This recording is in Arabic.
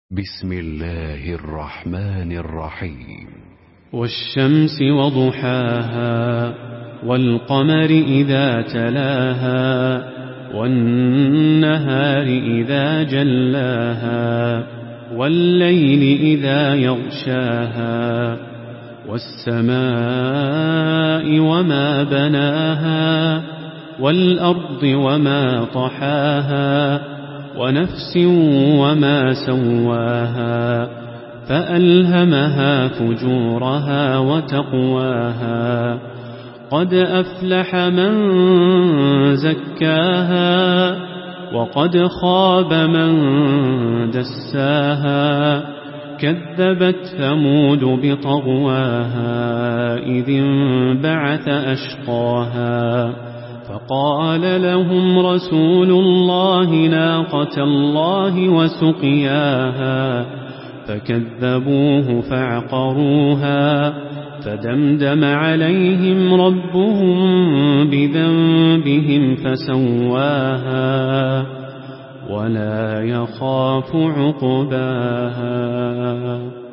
بسم الله الرحمن الرحيم. والشمس وضحاها والقمر إذا تلاها والنهار إذا جلاها والليل إذا يغشاها والسماء وما بناها والأرض وما طحاها ونفس وما سواها فألهمها فجورها وتقواها قد أفلح من زكاها وقد خاب من دساها كذبت ثمود بطغواها إذ انبعث أشقاها فقال لهم رسول الله ناقة الله وسقياها فكذبوه فعقروها فدمدم عليهم ربهم بذنبهم فسواها ولا يخاف عقباها.